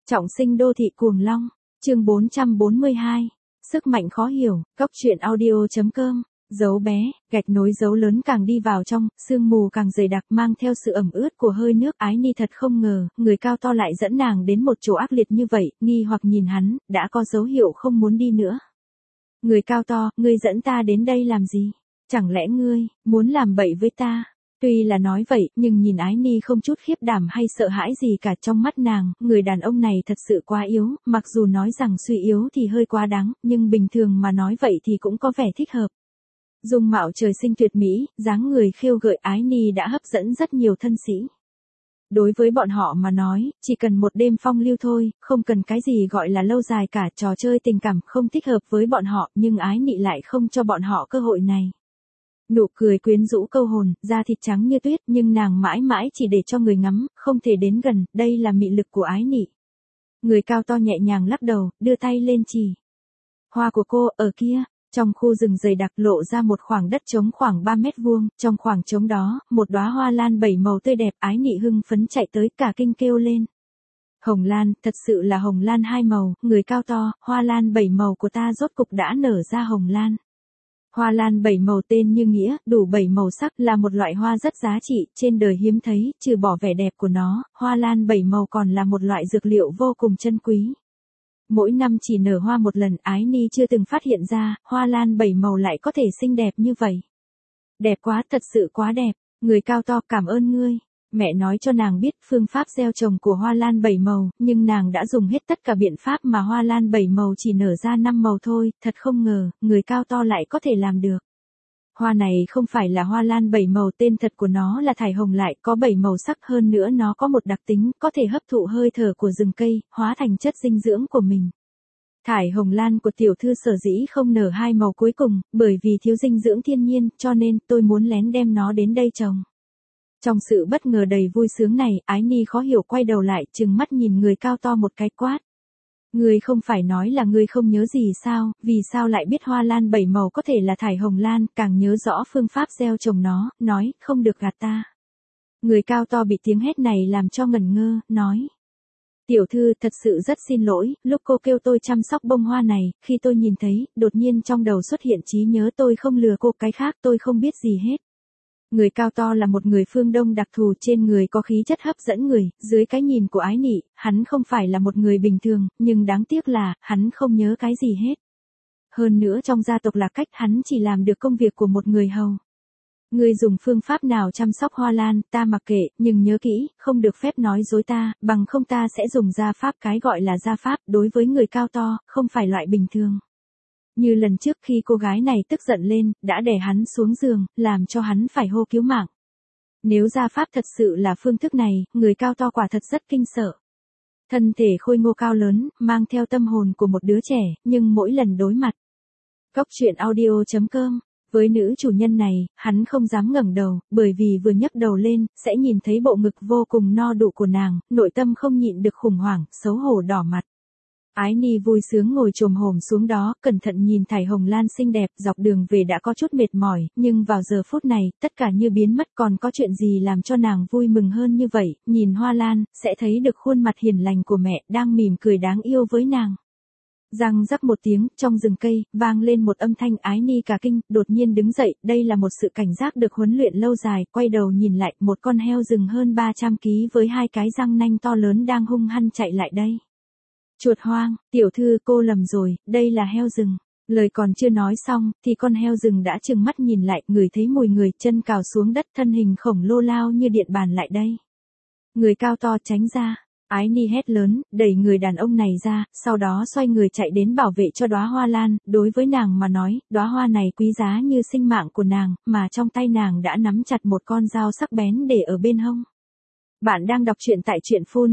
Trọng sinh đô thị cuồng long, chương 442, sức mạnh khó hiểu, góc truyện audio.com, dấu bé, gạch nối dấu lớn càng đi vào trong, sương mù càng dày đặc mang theo sự ẩm ướt của hơi nước. Ái Ni thật không ngờ, người cao to lại dẫn nàng đến một chỗ ác liệt như vậy, nghi hoặc nhìn hắn, đã có dấu hiệu không muốn đi nữa. Người cao to, ngươi dẫn ta đến đây làm gì? Chẳng lẽ ngươi, muốn làm bậy với ta? Tuy là nói vậy, nhưng nhìn Ái Ni không chút khiếp đảm hay sợ hãi gì cả. Trong mắt nàng, người đàn ông này thật sự quá yếu, mặc dù nói rằng suy yếu thì hơi quá đáng, nhưng bình thường mà nói vậy thì cũng có vẻ thích hợp. Dung mạo trời sinh tuyệt mỹ, dáng người khêu gợi, Ái Ni đã hấp dẫn rất nhiều thân sĩ. Đối với bọn họ mà nói, chỉ cần một đêm phong lưu thôi, không cần cái gì gọi là lâu dài cả. Trò chơi tình cảm không thích hợp với bọn họ, nhưng Ái Ni lại không cho bọn họ cơ hội này. Nụ cười quyến rũ câu hồn, da thịt trắng như tuyết, nhưng nàng mãi mãi chỉ để cho người ngắm, không thể đến gần. Đây là mị lực của Ái Ni. Người cao to nhẹ nhàng lắc đầu, đưa tay lên chỉ. Hoa của cô, ở kia. Trong khu rừng dày đặc lộ ra một khoảng đất trống khoảng 3 mét vuông, trong khoảng trống đó, một đóa hoa lan 7 màu tươi đẹp. Ái Ni hưng phấn chạy tới, cả kinh kêu lên. Hồng lan, thật sự là hồng lan 2 màu, người cao to, hoa lan 7 màu của ta rốt cục đã nở ra hồng lan. Hoa lan 7 màu tên như nghĩa, đủ 7 màu sắc, là một loại hoa rất giá trị, trên đời hiếm thấy. Trừ bỏ vẻ đẹp của nó, hoa lan 7 màu còn là một loại dược liệu vô cùng chân quý. Mỗi năm chỉ nở hoa một lần. Ái Ni chưa từng phát hiện ra, hoa lan 7 màu lại có thể xinh đẹp như vậy. Đẹp quá, thật sự quá đẹp. Người cao to, cảm ơn ngươi. Mẹ nói cho nàng biết phương pháp gieo trồng của hoa lan 7 màu, nhưng nàng đã dùng hết tất cả biện pháp mà hoa lan 7 màu chỉ nở ra 5 màu thôi. Thật không ngờ, người cao to lại có thể làm được. Hoa này không phải là hoa lan 7 màu, tên thật của nó là thải hồng, lại có 7 màu sắc. Hơn nữa nó có một đặc tính, có thể hấp thụ hơi thở của rừng cây, hóa thành chất dinh dưỡng của mình. Thải hồng lan của tiểu thư sở dĩ không nở 2 màu cuối cùng, bởi vì thiếu dinh dưỡng thiên nhiên, cho nên tôi muốn lén đem nó đến đây trồng. Trong sự bất ngờ đầy vui sướng này, Ái Ni khó hiểu quay đầu lại, trừng mắt nhìn người cao to một cái quát. Ngươi không phải nói là ngươi không nhớ gì sao, vì sao lại biết hoa lan 7 màu có thể là thải hồng lan, càng nhớ rõ phương pháp gieo trồng nó, nói, không được gạt ta. Người cao to bị tiếng hét này làm cho ngẩn ngơ, nói. Tiểu thư, thật sự rất xin lỗi, lúc cô kêu tôi chăm sóc bông hoa này, khi tôi nhìn thấy, đột nhiên trong đầu xuất hiện trí nhớ, tôi không lừa cô, cái khác tôi không biết gì hết. Người cao to là một người phương Đông đặc thù, trên người có khí chất hấp dẫn người. Dưới cái nhìn của Ái Ni, hắn không phải là một người bình thường, nhưng đáng tiếc là, hắn không nhớ cái gì hết. Hơn nữa trong gia tộc là cách hắn chỉ làm được công việc của một người hầu. Ngươi dùng phương pháp nào chăm sóc hoa lan, ta mặc kệ, nhưng nhớ kỹ, không được phép nói dối ta, bằng không ta sẽ dùng gia pháp. Cái gọi là gia pháp, đối với người cao to, không phải loại bình thường. Như lần trước khi cô gái này tức giận lên, đã đè hắn xuống giường, làm cho hắn phải hô cứu mạng. Nếu gia pháp thật sự là phương thức này, người cao to quả thật rất kinh sợ. Thân thể khôi ngô cao lớn, mang theo tâm hồn của một đứa trẻ, nhưng mỗi lần đối mặt. Góc truyện audio.com, với nữ chủ nhân này, hắn không dám ngẩng đầu, bởi vì vừa nhấc đầu lên, sẽ nhìn thấy bộ ngực vô cùng no đủ của nàng, nội tâm không nhịn được khủng hoảng, xấu hổ đỏ mặt. Ái Ni vui sướng ngồi chồm hổm xuống đó, cẩn thận nhìn thải hồng lan xinh đẹp. Dọc đường về đã có chút mệt mỏi, nhưng vào giờ phút này, tất cả như biến mất. Còn có chuyện gì làm cho nàng vui mừng hơn như vậy? Nhìn hoa lan, sẽ thấy được khuôn mặt hiền lành của mẹ, đang mỉm cười đáng yêu với nàng. Răng rắc một tiếng, trong rừng cây, vang lên một âm thanh. Ái Ni cả kinh, đột nhiên đứng dậy. Đây là một sự cảnh giác được huấn luyện lâu dài. Quay đầu nhìn lại, một con heo rừng hơn 300 kg với 2 cái răng nanh to lớn đang hung hăng chạy lại đây. Chuột hoang, tiểu thư, cô lầm rồi, đây là heo rừng. Lời còn chưa nói xong, thì con heo rừng đã trừng mắt nhìn lại, ngửi thấy mùi người, chân cào xuống đất, thân hình khổng lồ lao như điện bàn lại đây. Người cao to tránh ra. Ái Ni hét lớn, đẩy người đàn ông này ra, sau đó xoay người chạy đến bảo vệ cho đóa hoa lan. Đối với nàng mà nói, đóa hoa này quý giá như sinh mạng của nàng, mà trong tay nàng đã nắm chặt một con dao sắc bén để ở bên hông. Bạn đang đọc truyện tại truyện phun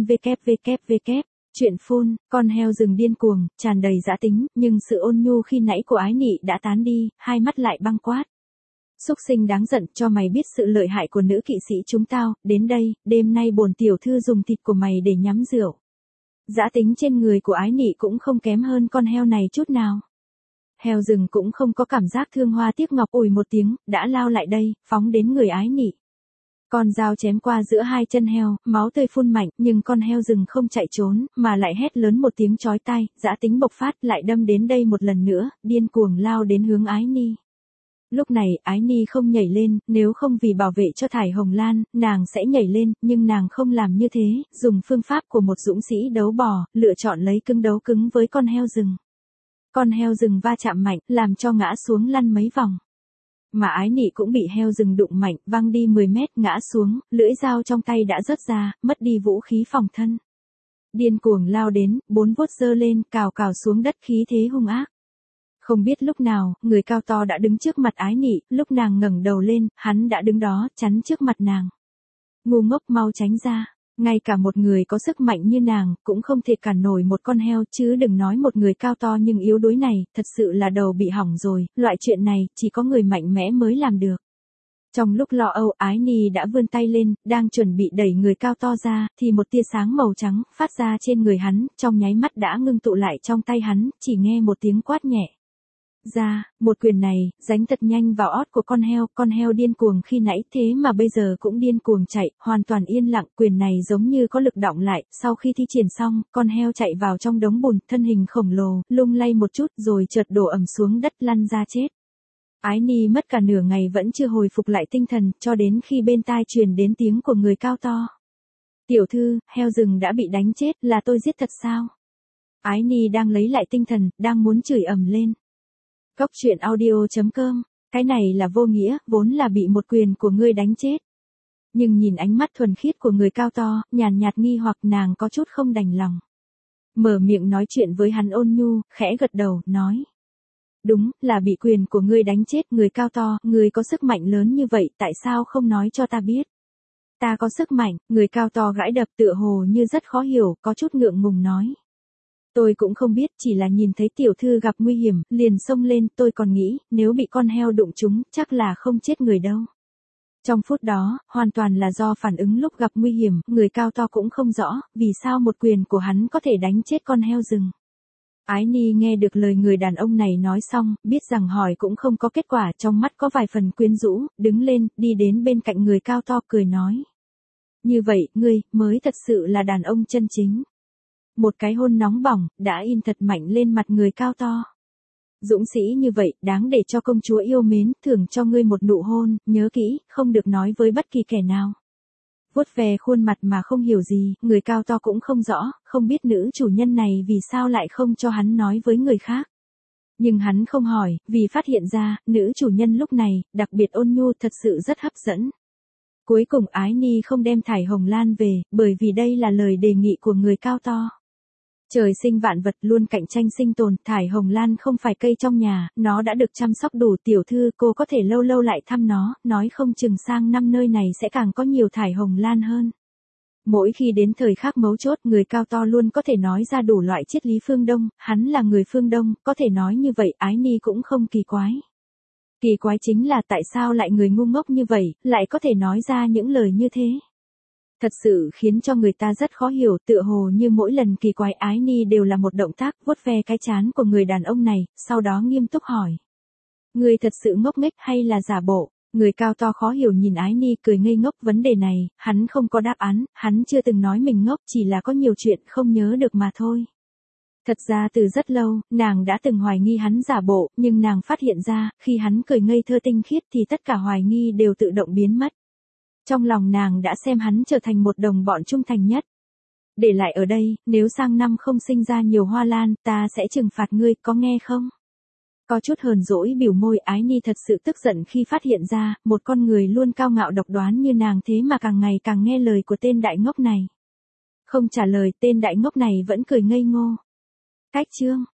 www. Chuyện phun, con heo rừng điên cuồng, tràn đầy dã tính, nhưng sự ôn nhu khi nãy của Ái Ni đã tán đi, hai mắt lại băng quát. Súc sinh đáng giận, cho mày biết sự lợi hại của nữ kỵ sĩ chúng tao, đến đây, đêm nay bổn tiểu thư dùng thịt của mày để nhắm rượu. Dã tính trên người của Ái Ni cũng không kém hơn con heo này chút nào. Heo rừng cũng không có cảm giác thương hoa tiếc ngọc, ủi một tiếng, đã lao lại đây, phóng đến người Ái Ni. Con dao chém qua giữa hai chân heo, máu tươi phun mạnh, nhưng con heo rừng không chạy trốn, mà lại hét lớn một tiếng chói tai, dã tính bộc phát, lại đâm đến đây một lần nữa, điên cuồng lao đến hướng Ái Ni. Lúc này, Ái Ni không nhảy lên, nếu không vì bảo vệ cho Thải Hồng Lan, nàng sẽ nhảy lên, nhưng nàng không làm như thế, dùng phương pháp của một dũng sĩ đấu bò, lựa chọn lấy cứng đấu cứng với con heo rừng. Con heo rừng va chạm mạnh, làm cho ngã xuống lăn mấy vòng. Mà Ái Nị cũng bị heo rừng đụng mạnh, văng đi 10 mét, ngã xuống, lưỡi dao trong tay đã rớt ra, mất đi vũ khí phòng thân. Điên cuồng lao đến, 4 vuốt giơ lên, cào cào xuống đất, khí thế hung ác. Không biết lúc nào, người cao to đã đứng trước mặt Ái Nị, lúc nàng ngẩng đầu lên, hắn đã đứng đó, chắn trước mặt nàng. Ngu ngốc, mau tránh ra. Ngay cả một người có sức mạnh như nàng, cũng không thể cản nổi một con heo, chứ đừng nói một người cao to nhưng yếu đuối này, thật sự là đầu bị hỏng rồi, loại chuyện này, chỉ có người mạnh mẽ mới làm được. Trong lúc lo âu, Ái Ni đã vươn tay lên, đang chuẩn bị đẩy người cao to ra, thì một tia sáng màu trắng, phát ra trên người hắn, trong nháy mắt đã ngưng tụ lại trong tay hắn, chỉ nghe một tiếng quát nhẹ. Ra, một quyền này, đánh thật nhanh vào ót của con heo điên cuồng khi nãy thế mà bây giờ cũng điên cuồng chạy, hoàn toàn yên lặng, quyền này giống như có lực đọng lại, sau khi thi triển xong, con heo chạy vào trong đống bùn, thân hình khổng lồ, lung lay một chút rồi chợt đổ ầm xuống đất lăn ra chết. Ái Ni mất cả nửa ngày vẫn chưa hồi phục lại tinh thần, cho đến khi bên tai truyền đến tiếng của người cao to. Tiểu thư, heo rừng đã bị đánh chết, là tôi giết thật sao? Ái Ni đang lấy lại tinh thần, đang muốn chửi ầm lên. Cốc truyện audio.com, cái này là vô nghĩa, vốn là bị một quyền của ngươi đánh chết. Nhưng nhìn ánh mắt thuần khiết của người cao to, nhàn nhạt nghi hoặc nàng có chút không đành lòng. Mở miệng nói chuyện với hắn ôn nhu, khẽ gật đầu, nói. Đúng, là bị quyền của ngươi đánh chết, người cao to, ngươi có sức mạnh lớn như vậy, tại sao không nói cho ta biết? Ta có sức mạnh, người cao to gãi đập tựa hồ như rất khó hiểu, có chút ngượng ngùng nói. Tôi cũng không biết, chỉ là nhìn thấy tiểu thư gặp nguy hiểm, liền xông lên, tôi còn nghĩ, nếu bị con heo đụng trúng, chắc là không chết người đâu. Trong phút đó, hoàn toàn là do phản ứng lúc gặp nguy hiểm, người cao to cũng không rõ, vì sao một quyền của hắn có thể đánh chết con heo rừng. Ái Ni nghe được lời người đàn ông này nói xong, biết rằng hỏi cũng không có kết quả, trong mắt có vài phần quyến rũ, đứng lên, đi đến bên cạnh người cao to cười nói. Như vậy, ngươi, mới thật sự là đàn ông chân chính. Một cái hôn nóng bỏng, đã in thật mạnh lên mặt người cao to. Dũng sĩ như vậy, đáng để cho công chúa yêu mến, thưởng cho ngươi một nụ hôn, nhớ kỹ, không được nói với bất kỳ kẻ nào. Vuốt về khuôn mặt mà không hiểu gì, người cao to cũng không rõ, không biết nữ chủ nhân này vì sao lại không cho hắn nói với người khác. Nhưng hắn không hỏi, vì phát hiện ra, nữ chủ nhân lúc này, đặc biệt ôn nhu thật sự rất hấp dẫn. Cuối cùng Ái Ni không đem Thải Hồng Lan về, bởi vì đây là lời đề nghị của người cao to. Trời sinh vạn vật luôn cạnh tranh sinh tồn, Thải Hồng Lan không phải cây trong nhà, nó đã được chăm sóc đủ, tiểu thư, cô có thể lâu lâu lại thăm nó, nói không chừng sang năm nơi này sẽ càng có nhiều Thải Hồng Lan hơn. Mỗi khi đến thời khắc mấu chốt, người cao to luôn có thể nói ra đủ loại triết lý phương Đông, hắn là người phương Đông, có thể nói như vậy, Ái Ni cũng không kỳ quái. Kỳ quái chính là tại sao lại người ngu ngốc như vậy, lại có thể nói ra những lời như thế. Thật sự khiến cho người ta rất khó hiểu, tựa hồ như mỗi lần kỳ quái Ái Ni đều là một động tác vuốt ve cái trán của người đàn ông này, sau đó nghiêm túc hỏi. Người thật sự ngốc nghếch hay là giả bộ? Người cao to khó hiểu nhìn Ái Ni cười ngây ngốc, vấn đề này, hắn không có đáp án, hắn chưa từng nói mình ngốc, chỉ là có nhiều chuyện không nhớ được mà thôi. Thật ra từ rất lâu, nàng đã từng hoài nghi hắn giả bộ, nhưng nàng phát hiện ra, khi hắn cười ngây thơ tinh khiết thì tất cả hoài nghi đều tự động biến mất. Trong lòng nàng đã xem hắn trở thành một đồng bọn trung thành nhất. Để lại ở đây, nếu sang năm không sinh ra nhiều hoa lan, ta sẽ trừng phạt ngươi, có nghe không? Có chút hờn dỗi biểu môi, Ái Ni thật sự tức giận khi phát hiện ra, một con người luôn cao ngạo độc đoán như nàng thế mà càng ngày càng nghe lời của tên đại ngốc này. Không trả lời, tên đại ngốc này vẫn cười ngây ngô. Cách chương